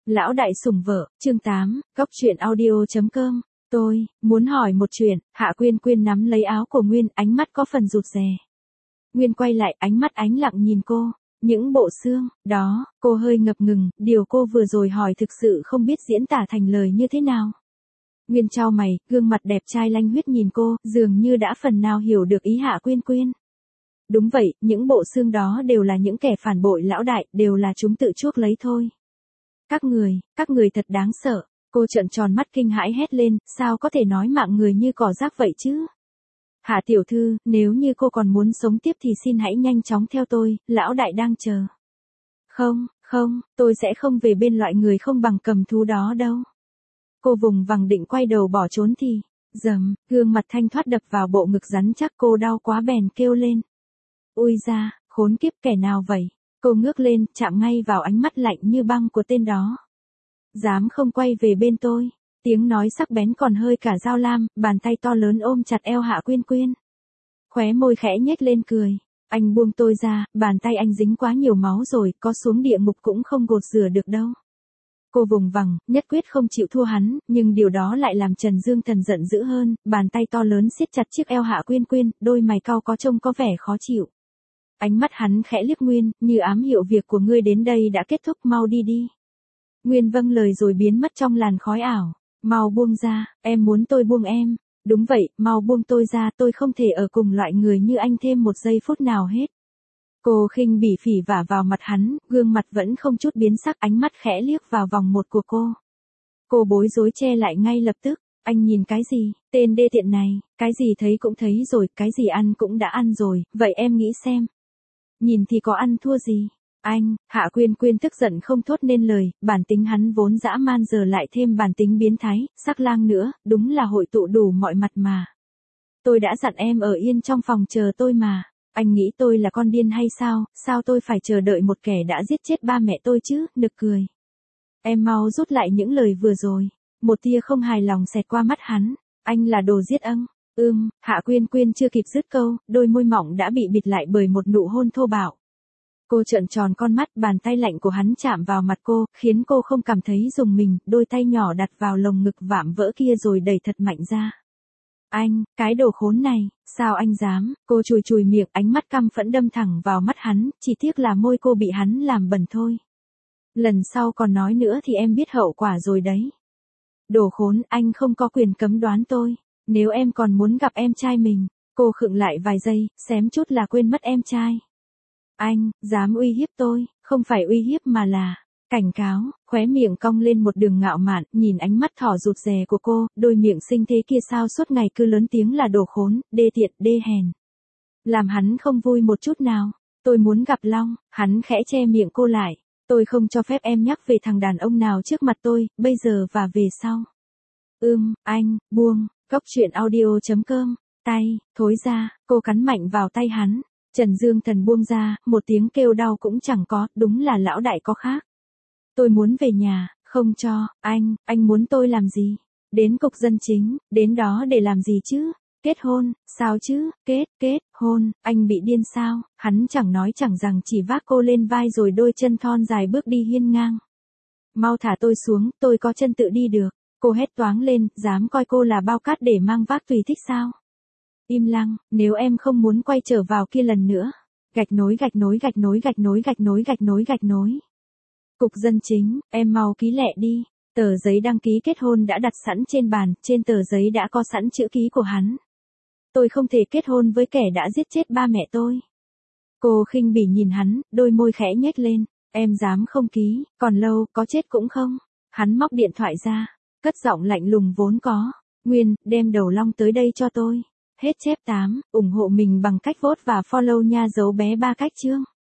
Lão đại sủng vợ, chương 8, Cóc truyện audio.com. Tôi muốn hỏi một chuyện. Hạ Quyên Quyên nắm lấy áo của Nguyên, ánh mắt có phần rụt rè. Nguyên quay lại, ánh mắt ánh lặng nhìn cô. Những bộ xương đó, cô hơi ngập ngừng, điều cô vừa rồi hỏi thực sự không biết diễn tả thành lời như thế nào. Nguyên chau mày, gương mặt đẹp trai lanh huyết nhìn cô, dường như đã phần nào hiểu được ý Hạ Quyên Quyên. Đúng vậy, những bộ xương đó đều là những kẻ phản bội lão đại, đều là chúng tự chuốc lấy thôi. Các người thật đáng sợ. Cô trợn tròn mắt kinh hãi hét lên, sao có thể nói mạng người như cỏ rác vậy chứ? Hạ tiểu thư, nếu như cô còn muốn sống tiếp thì xin hãy nhanh chóng theo tôi, lão đại đang chờ. Không, tôi sẽ không về bên loại người không bằng cầm thú đó đâu. Cô vùng vằng định quay đầu bỏ trốn thì, gương mặt thanh thoát đập vào bộ ngực rắn chắc, cô đau quá bèn kêu lên. Ui da, khốn kiếp, kẻ nào vậy? Cô ngước lên, chạm ngay vào ánh mắt lạnh như băng của tên đó. Dám không quay về bên tôi. Tiếng nói sắc bén còn hơi cả dao lam, bàn tay to lớn ôm chặt eo Hạ Quyên Quyên. Khóe môi khẽ nhếch lên cười. Anh buông tôi ra, bàn tay anh dính quá nhiều máu rồi, có xuống địa ngục cũng không gột rửa được đâu. Cô vùng vằng, nhất quyết không chịu thua hắn, nhưng điều đó lại làm Trần Dương Thần giận dữ hơn, bàn tay to lớn siết chặt chiếc eo Hạ Quyên Quyên, đôi mày cau có trông có vẻ khó chịu. Ánh mắt hắn khẽ liếc Nguyên, như ám hiệu việc của ngươi đến đây đã kết thúc, mau đi đi. Nguyên vâng lời rồi biến mất trong làn khói ảo. Mau buông ra, em muốn tôi buông em. Đúng vậy, mau buông tôi ra, tôi không thể ở cùng loại người như anh thêm một giây phút nào hết. Cô khinh bỉ phỉ vả vào mặt hắn, gương mặt vẫn không chút biến sắc, ánh mắt khẽ liếc vào vòng một của cô. Cô bối rối che lại ngay lập tức. Anh nhìn cái gì, tên đê tiện này, cái gì thấy cũng thấy rồi, cái gì ăn cũng đã ăn rồi, vậy em nghĩ xem. Nhìn thì có ăn thua gì. Anh, Hạ Quyên Quyên tức giận không thốt nên lời, bản tính hắn vốn dã man giờ lại thêm bản tính biến thái, sắc lang nữa, đúng là hội tụ đủ mọi mặt mà. Tôi đã dặn em ở yên trong phòng chờ tôi mà. Anh nghĩ tôi là con điên hay sao, sao tôi phải chờ đợi một kẻ đã giết chết ba mẹ tôi chứ, nực cười. Em mau rút lại những lời vừa rồi. Một tia không hài lòng xẹt qua mắt hắn. Anh là đồ giết âng. Hạ Quyên Quyên chưa kịp dứt câu, đôi môi mỏng đã bị bịt lại bởi một nụ hôn thô bạo. Cô trợn tròn con mắt, bàn tay lạnh của hắn chạm vào mặt cô, khiến cô không cảm thấy rùng mình, đôi tay nhỏ đặt vào lồng ngực vạm vỡ kia rồi đẩy thật mạnh ra. Anh, cái đồ khốn này, sao anh dám? Cô chùi chùi miệng, ánh mắt căm phẫn đâm thẳng vào mắt hắn, chỉ tiếc là môi cô bị hắn làm bẩn thôi. Lần sau còn nói nữa thì em biết hậu quả rồi đấy. Đồ khốn, anh không có quyền cấm đoán tôi. Nếu em còn muốn gặp em trai mình, cô khựng lại vài giây, xém chút là quên mất em trai. Anh, dám uy hiếp tôi, không phải uy hiếp mà là cảnh cáo, khóe miệng cong lên một đường ngạo mạn, nhìn ánh mắt thỏ rụt rè của cô, đôi miệng xinh thế kia sao suốt ngày cứ lớn tiếng là đồ khốn, đê tiện, đê hèn. Làm hắn không vui một chút nào. Tôi muốn gặp Long, hắn khẽ che miệng cô lại. Tôi không cho phép em nhắc về thằng đàn ông nào trước mặt tôi, bây giờ và về sau. Anh, buông. Cóc truyện audio.com. Tay, thối ra, cô cắn mạnh vào tay hắn. Trần Dương Thần buông ra, một tiếng kêu đau cũng chẳng có, đúng là lão đại có khác. Tôi muốn về nhà, không cho, anh muốn tôi làm gì? Đến cục dân chính, đến đó để làm gì chứ? Kết hôn, sao chứ? Kết hôn, anh bị điên sao? Hắn chẳng nói chẳng rằng chỉ vác cô lên vai rồi đôi chân thon dài bước đi hiên ngang. Mau thả tôi xuống, tôi có chân tự đi được. Cô hét toáng lên, dám coi cô là bao cát để mang vác tùy thích sao? Im lặng, nếu em không muốn quay trở vào kia lần nữa. Gạch nối. Cục dân chính, em mau ký lẹ đi. Tờ giấy đăng ký kết hôn đã đặt sẵn trên bàn, trên tờ giấy đã có sẵn chữ ký của hắn. Tôi không thể kết hôn với kẻ đã giết chết ba mẹ tôi. Cô khinh bỉ nhìn hắn, đôi môi khẽ nhếch lên. Em dám không ký, còn lâu, có chết cũng không. Hắn móc điện thoại ra, cất giọng lạnh lùng vốn có. Nguyên, đem đầu Long tới đây cho tôi. Hết chép 8, ủng hộ mình bằng cách vote và follow nha, dấu bé 3 cách chương.